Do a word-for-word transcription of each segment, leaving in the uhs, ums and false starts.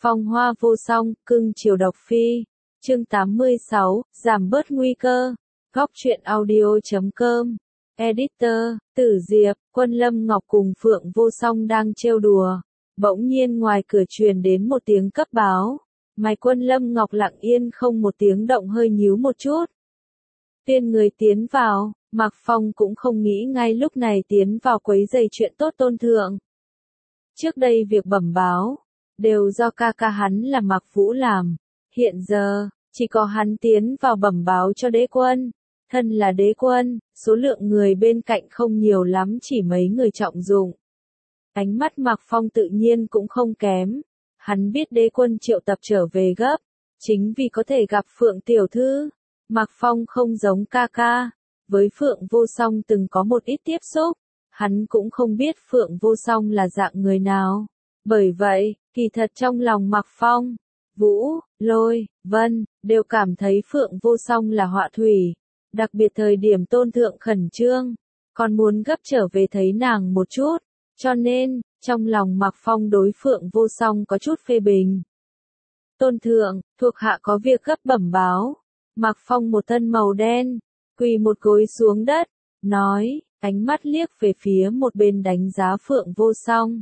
Phong hoa vô song, cưng chiều độc phi. Chương tám mươi sáu, giảm bớt nguy cơ. Góc truyện audio chấm com. Editor, Tử Diệp, Quân Lâm Ngọc cùng Phượng Vô Song đang trêu đùa. Bỗng nhiên ngoài cửa truyền đến một tiếng cấp báo. Mày Quân Lâm Ngọc lặng yên không một tiếng động hơi nhíu một chút. Tiên người tiến vào, Mạc Phong cũng không nghĩ ngay lúc này tiến vào quấy rầy chuyện tốt tôn thượng. Trước đây việc bẩm báo, đều do ca ca hắn là Mạc Vũ làm. Hiện giờ, chỉ có hắn tiến vào bẩm báo cho đế quân. Thân là đế quân, số lượng người bên cạnh không nhiều lắm, chỉ mấy người trọng dụng. Ánh mắt Mạc Phong tự nhiên cũng không kém. Hắn biết đế quân triệu tập trở về gấp, chính vì có thể gặp Phượng tiểu thư. Mạc Phong không giống ca ca, với Phượng Vô Song từng có một ít tiếp xúc, hắn cũng không biết Phượng Vô Song là dạng người nào. Bởi vậy, kỳ thật trong lòng Mạc Phong, Vũ, Lôi, Vân, đều cảm thấy Phượng Vô Song là họa thủy. Đặc biệt thời điểm tôn thượng khẩn trương, còn muốn gấp trở về thấy nàng một chút, cho nên, trong lòng Mạc Phong đối Phượng Vô Song có chút phê bình. Tôn thượng, thuộc hạ có việc gấp bẩm báo. Mạc Phong một thân màu đen, quỳ một gối xuống đất, nói, ánh mắt liếc về phía một bên đánh giá Phượng Vô Song.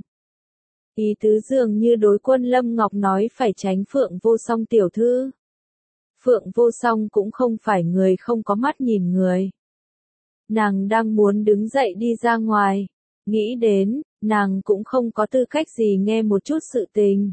Ý tứ dường như đối Quân Lâm Ngọc nói phải tránh Phượng Vô Song tiểu thư. Phượng Vô Song cũng không phải người không có mắt nhìn người. Nàng đang muốn đứng dậy đi ra ngoài, nghĩ đến, nàng cũng không có tư cách gì nghe một chút sự tình.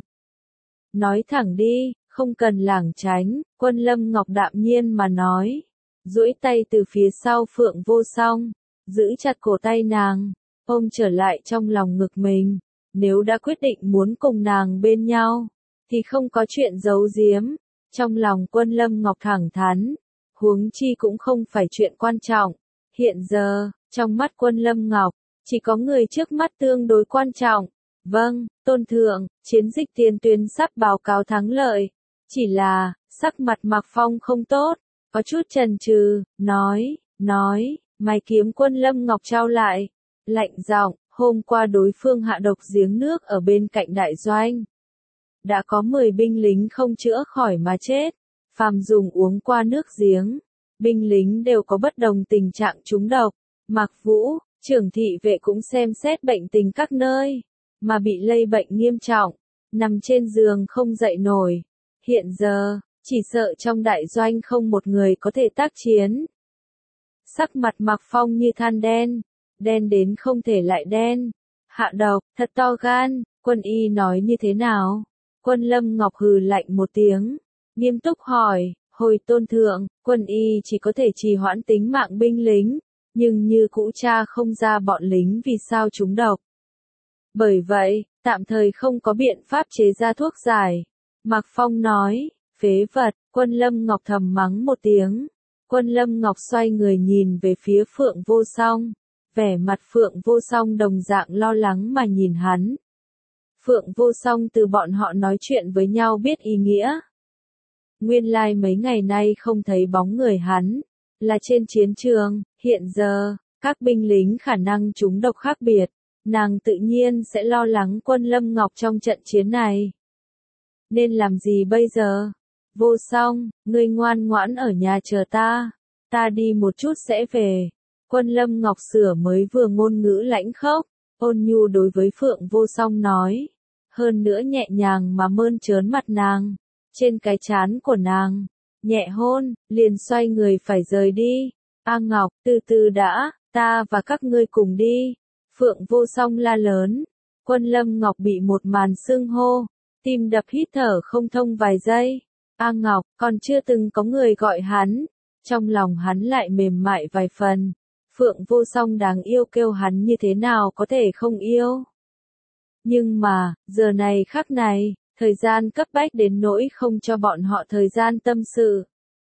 Nói thẳng đi, không cần lảng tránh, Quân Lâm Ngọc đạm nhiên mà nói. Duỗi tay từ phía sau Phượng Vô Song, giữ chặt cổ tay nàng, ôm trở lại trong lòng ngực mình. Nếu đã quyết định muốn cùng nàng bên nhau, thì không có chuyện giấu giếm. Trong lòng Quân Lâm Ngọc thẳng thắn, huống chi cũng không phải chuyện quan trọng. Hiện giờ, trong mắt Quân Lâm Ngọc, chỉ có người trước mắt tương đối quan trọng. Vâng, tôn thượng, chiến dịch tiền tuyến sắp báo cáo thắng lợi. Chỉ là, sắc mặt Mạc Phong không tốt, có chút chần chừ, nói, nói, mày kiếm Quân Lâm Ngọc trao lại. Lạnh giọng, hôm qua đối phương hạ độc giếng nước ở bên cạnh đại doanh. Đã có mười binh lính không chữa khỏi mà chết, phàm dùng uống qua nước giếng. Binh lính đều có bất đồng tình trạng trúng độc. Mạc Vũ, trưởng thị vệ cũng xem xét bệnh tình các nơi, mà bị lây bệnh nghiêm trọng, nằm trên giường không dậy nổi. Hiện giờ, chỉ sợ trong đại doanh không một người có thể tác chiến. Sắc mặt Mạc Phong như than đen, đen đến không thể lại đen. Hạ độc, thật to gan, Quân y nói như thế nào? Quân Lâm Ngọc hừ lạnh một tiếng, nghiêm túc hỏi, hồi tôn thượng, Quân y chỉ có thể trì hoãn tính mạng binh lính, nhưng như cũ tra không ra bọn lính vì sao trúng độc. Bởi vậy, tạm thời không có biện pháp chế ra thuốc giải. Mạc Phong nói, phế vật. Quân Lâm Ngọc thầm mắng một tiếng. Quân Lâm Ngọc xoay người nhìn về phía Phượng Vô Song, vẻ mặt Phượng Vô Song đồng dạng lo lắng mà nhìn hắn. Phượng Vô Song từ bọn họ nói chuyện với nhau biết ý nghĩa. Nguyên lai mấy ngày nay không thấy bóng người hắn, là trên chiến trường. Hiện giờ, các binh lính khả năng trúng độc khác biệt, nàng tự nhiên sẽ lo lắng Quân Lâm Ngọc trong trận chiến này. Nên làm gì bây giờ? Vô Song, ngươi ngoan ngoãn ở nhà chờ ta, ta đi một chút sẽ về. Quân Lâm Ngọc sửa mới vừa ngôn ngữ lãnh khốc, ôn nhu đối với Phượng Vô Song nói, hơn nữa nhẹ nhàng mà mơn trớn mặt nàng, trên cái trán của nàng, nhẹ hôn, liền xoay người phải rời đi. A Ngọc, từ từ đã, ta và các ngươi cùng đi. Phượng Vô Song la lớn. Quân Lâm Ngọc bị một màn xưng hô, tim đập hít thở không thông vài giây. A Ngọc, còn chưa từng có người gọi hắn, trong lòng hắn lại mềm mại vài phần. Phượng Vô Song đáng yêu kêu hắn như thế nào có thể không yêu. Nhưng mà, giờ này khắc này, thời gian cấp bách đến nỗi không cho bọn họ thời gian tâm sự.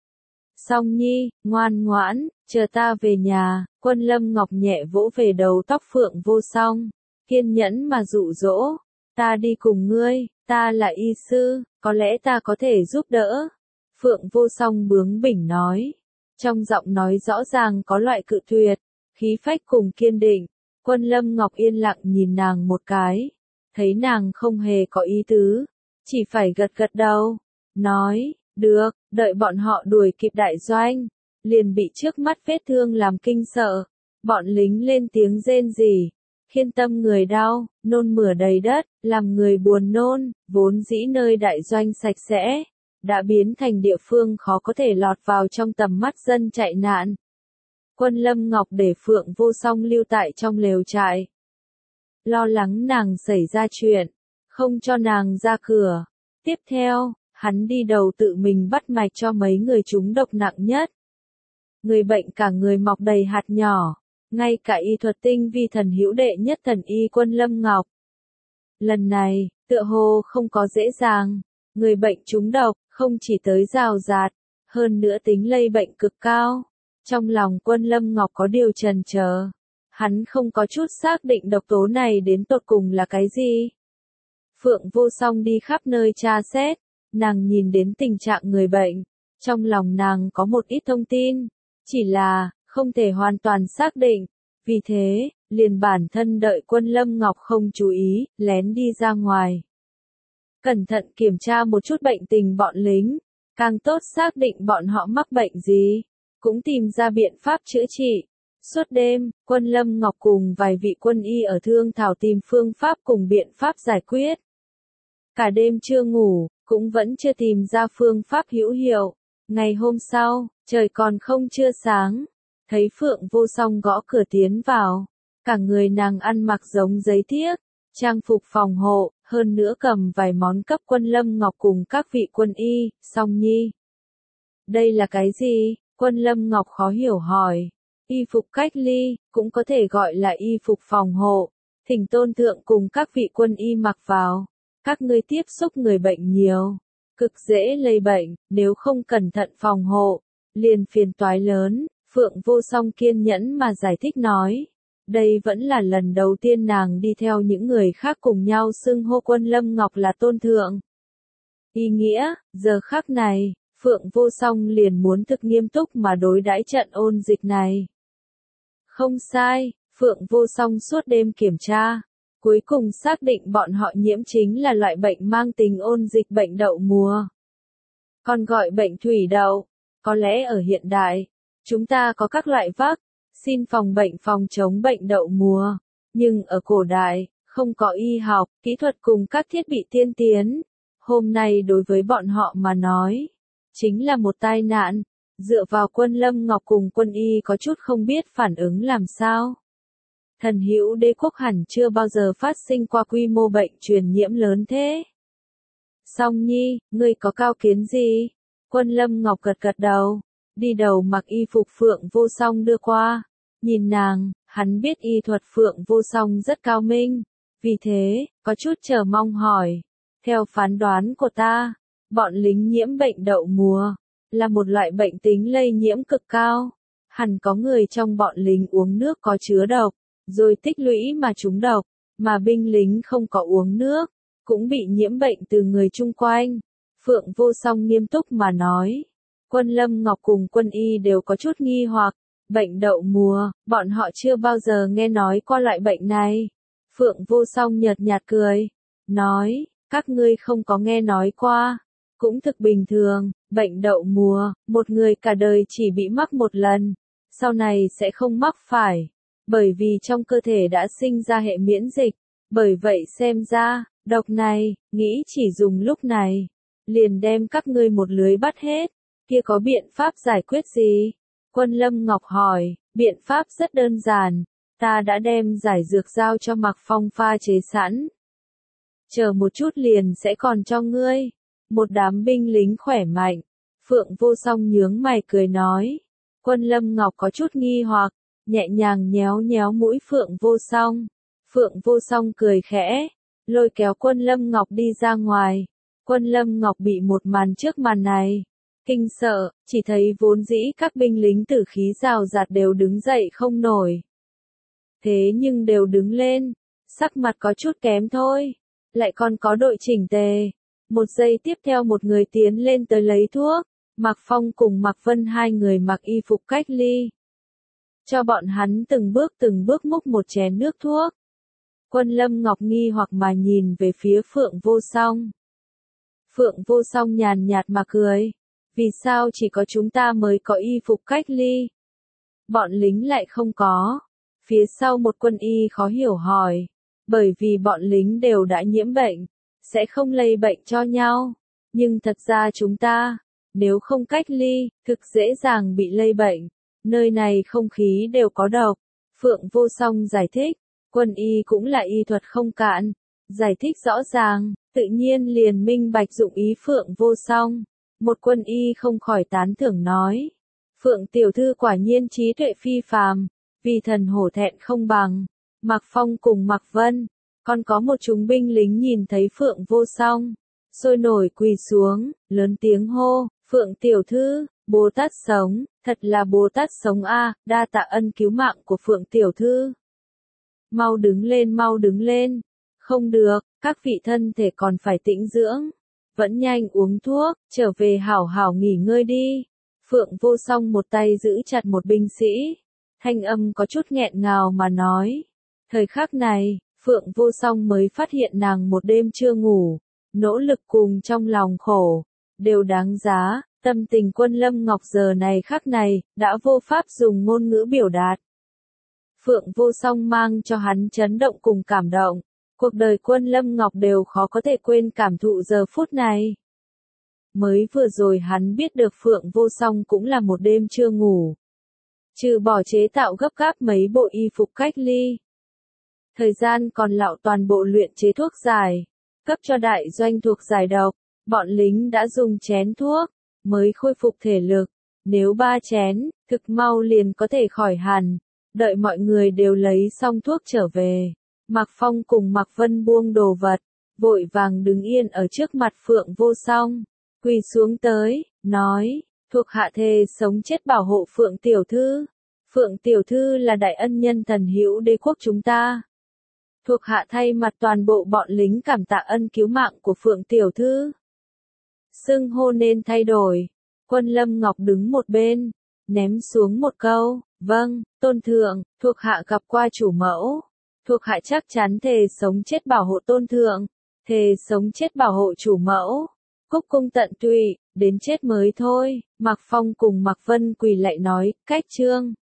Song Nhi, ngoan ngoãn, chờ ta về nhà. Quân Lâm Ngọc nhẹ vỗ về đầu tóc Phượng Vô Song, kiên nhẫn mà dụ dỗ, ta đi cùng ngươi, ta là y sư, có lẽ ta có thể giúp đỡ. Phượng Vô Song bướng bỉnh nói, trong giọng nói rõ ràng có loại cự tuyệt, khí phách cùng kiên định. Quân Lâm Ngọc yên lặng nhìn nàng một cái, thấy nàng không hề có ý tứ, chỉ phải gật gật đầu, nói, được, đợi bọn họ đuổi kịp đại doanh, liền bị trước mắt vết thương làm kinh sợ, bọn lính lên tiếng rên rỉ, khiến tâm người đau, nôn mửa đầy đất, làm người buồn nôn, vốn dĩ nơi đại doanh sạch sẽ, đã biến thành địa phương khó có thể lọt vào trong tầm mắt dân chạy nạn. Quân Lâm Ngọc để Phượng Vô Song lưu tại trong lều trại. Lo lắng nàng xảy ra chuyện, không cho nàng ra cửa. Tiếp theo, hắn đi đầu tự mình bắt mạch cho mấy người trúng độc nặng nhất. Người bệnh cả người mọc đầy hạt nhỏ, ngay cả y thuật tinh vi thần hữu đệ nhất thần y Quân Lâm Ngọc. Lần này, tựa hồ không có dễ dàng, người bệnh trúng độc, không chỉ tới rào rạt, hơn nữa tính lây bệnh cực cao. Trong lòng Quân Lâm Ngọc có điều chần chờ, hắn không có chút xác định độc tố này đến tột cùng là cái gì. Phượng Vô Song đi khắp nơi tra xét, nàng nhìn đến tình trạng người bệnh, trong lòng nàng có một ít thông tin, chỉ là, không thể hoàn toàn xác định, vì thế, liền bản thân đợi Quân Lâm Ngọc không chú ý, lén đi ra ngoài. Cẩn thận kiểm tra một chút bệnh tình bọn lính, càng tốt xác định bọn họ mắc bệnh gì, cũng tìm ra biện pháp chữa trị. Suốt đêm, Quân Lâm Ngọc cùng vài vị quân y ở Thương Thảo tìm phương pháp cùng biện pháp giải quyết. Cả đêm chưa ngủ, cũng vẫn chưa tìm ra phương pháp hữu hiệu. Ngày hôm sau, trời còn không chưa sáng, thấy Phượng Vô Song gõ cửa tiến vào, cả người nàng ăn mặc giống giấy thiếc, trang phục phòng hộ, hơn nữa cầm vài món cấp Quân Lâm Ngọc cùng các vị quân y, Song Nhi. Đây là cái gì? Quân Lâm Ngọc khó hiểu hỏi. Y phục cách ly, cũng có thể gọi là y phục phòng hộ, thỉnh tôn thượng cùng các vị quân y mặc vào. Các ngươi tiếp xúc người bệnh nhiều, cực dễ lây bệnh, nếu không cẩn thận phòng hộ, liền phiền toái lớn. Phượng Vô Song kiên nhẫn mà giải thích nói. Đây vẫn là lần đầu tiên nàng đi theo những người khác cùng nhau xưng hô Quân Lâm Ngọc là tôn thượng. Ý nghĩa, giờ khắc này, Phượng Vô Song liền muốn thực nghiêm túc mà đối đãi trận ôn dịch này. Không sai, Phượng Vô Song suốt đêm kiểm tra, cuối cùng xác định bọn họ nhiễm chính là loại bệnh mang tính ôn dịch bệnh đậu mùa. Còn gọi bệnh thủy đậu, có lẽ ở hiện đại, chúng ta có các loại vắc xin phòng bệnh phòng chống bệnh đậu mùa, nhưng ở cổ đại, không có y học, kỹ thuật cùng các thiết bị tiên tiến. Hôm nay đối với bọn họ mà nói, chính là một tai nạn. Dựa vào Quân Lâm Ngọc cùng quân y có chút không biết phản ứng làm sao. Thần hữu đế quốc hẳn chưa bao giờ phát sinh qua quy mô bệnh truyền nhiễm lớn thế. Song Nhi, ngươi có cao kiến gì? Quân Lâm Ngọc gật gật đầu, đi đầu mặc y phục Phượng Vô Song đưa qua. Nhìn nàng, hắn biết y thuật Phượng Vô Song rất cao minh, vì thế, có chút chờ mong hỏi. Theo phán đoán của ta, bọn lính nhiễm bệnh đậu mùa là một loại bệnh tính lây nhiễm cực cao. Hẳn có người trong bọn lính uống nước có chứa độc, rồi tích lũy mà trúng độc, mà binh lính không có uống nước, cũng bị nhiễm bệnh từ người chung quanh. Phượng Vô Song nghiêm túc mà nói. Quân Lâm Ngọc cùng quân y đều có chút nghi hoặc, bệnh đậu mùa, bọn họ chưa bao giờ nghe nói qua loại bệnh này. Phượng Vô Song nhợt nhạt cười, nói, các ngươi không có nghe nói qua, cũng thực bình thường, bệnh đậu mùa, một người cả đời chỉ bị mắc một lần, sau này sẽ không mắc phải, bởi vì trong cơ thể đã sinh ra hệ miễn dịch, bởi vậy xem ra, độc này, nghĩ chỉ dùng lúc này, liền đem các ngươi một lưới bắt hết, kia có biện pháp giải quyết gì? Quân Lâm Ngọc hỏi, biện pháp rất đơn giản, ta đã đem giải dược giao cho Mạc Phong pha chế sẵn. Chờ một chút liền sẽ còn cho ngươi. Một đám binh lính khỏe mạnh. Phượng Vô Song nhướng mày cười nói. Quân Lâm Ngọc có chút nghi hoặc, nhẹ nhàng nhéo nhéo mũi Phượng Vô Song. Phượng Vô Song cười khẽ, lôi kéo Quân Lâm Ngọc đi ra ngoài. Quân Lâm Ngọc bị một màn trước màn này kinh sợ, chỉ thấy vốn dĩ các binh lính tử khí rào rạt đều đứng dậy không nổi. Thế nhưng đều đứng lên, sắc mặt có chút kém thôi, lại còn có đội chỉnh tề. Một giây tiếp theo một người tiến lên tới lấy thuốc, Mạc Phong cùng Mạc Vân hai người mặc y phục cách ly. Cho bọn hắn từng bước từng bước múc một chén nước thuốc. Quân Lâm Ngọc nghi hoặc mà nhìn về phía Phượng Vô Song. Phượng Vô Song nhàn nhạt mà cười. Vì sao chỉ có chúng ta mới có y phục cách ly? Bọn lính lại không có. Phía sau một quân y khó hiểu hỏi. Bởi vì bọn lính đều đã nhiễm bệnh, sẽ không lây bệnh cho nhau. Nhưng thật ra chúng ta, nếu không cách ly, thực dễ dàng bị lây bệnh. Nơi này không khí đều có độc. Phượng Vô Song giải thích. Quân y cũng là y thuật không cạn. Giải thích rõ ràng, tự nhiên liền minh bạch dụng ý Phượng Vô Song. Một quân y không khỏi tán thưởng nói. Phượng tiểu thư quả nhiên trí tuệ phi phàm, vì thần hổ thẹn không bằng. Mạc Phong cùng Mạc Vân, còn có một chúng binh lính nhìn thấy Phượng Vô Song, sôi nổi quỳ xuống, lớn tiếng hô, Phượng tiểu thư, Bồ Tát sống, thật là Bồ Tát sống a, đa tạ ân cứu mạng của Phượng tiểu thư. Mau đứng lên, mau đứng lên. Không được, các vị thân thể còn phải tĩnh dưỡng. Vẫn nhanh uống thuốc, trở về hảo hảo nghỉ ngơi đi. Phượng Vô Song một tay giữ chặt một binh sĩ. Thanh âm có chút nghẹn ngào mà nói. Thời khắc này, Phượng Vô Song mới phát hiện nàng một đêm chưa ngủ. Nỗ lực cùng trong lòng khổ, đều đáng giá. Tâm tình Quân Lâm Ngọc giờ này khắc này, đã vô pháp dùng ngôn ngữ biểu đạt. Phượng Vô Song mang cho hắn chấn động cùng cảm động. Cuộc đời Quân Lâm Ngọc đều khó có thể quên cảm thụ giờ phút này. Mới vừa rồi hắn biết được Phượng Vô Song cũng là một đêm chưa ngủ. Trừ bỏ chế tạo gấp gáp mấy bộ y phục cách ly. Thời gian còn lạo toàn bộ luyện chế thuốc giải, cấp cho đại doanh thuộc giải độc. Bọn lính đã dùng chén thuốc, mới khôi phục thể lực. Nếu ba chén, thực mau liền có thể khỏi hẳn. Đợi mọi người đều lấy xong thuốc trở về. Mạc Phong cùng Mạc Vân buông đồ vật, vội vàng đứng yên ở trước mặt Phượng Vô Song, quỳ xuống tới, nói, thuộc hạ thề sống chết bảo hộ Phượng tiểu thư. Phượng tiểu thư là đại ân nhân thần hữu đế quốc chúng ta. Thuộc hạ thay mặt toàn bộ bọn lính cảm tạ ân cứu mạng của Phượng tiểu thư. Xưng hô nên thay đổi. Quân Lâm Ngọc đứng một bên, ném xuống một câu, vâng, tôn thượng, thuộc hạ gặp qua chủ mẫu. Thuộc hạ chắc chắn thề sống chết bảo hộ tôn thượng, thề sống chết bảo hộ chủ mẫu. Cúc cung tận tụy, đến chết mới thôi. Mạc Phong cùng Mạc Vân quỳ lại nói, cách trương.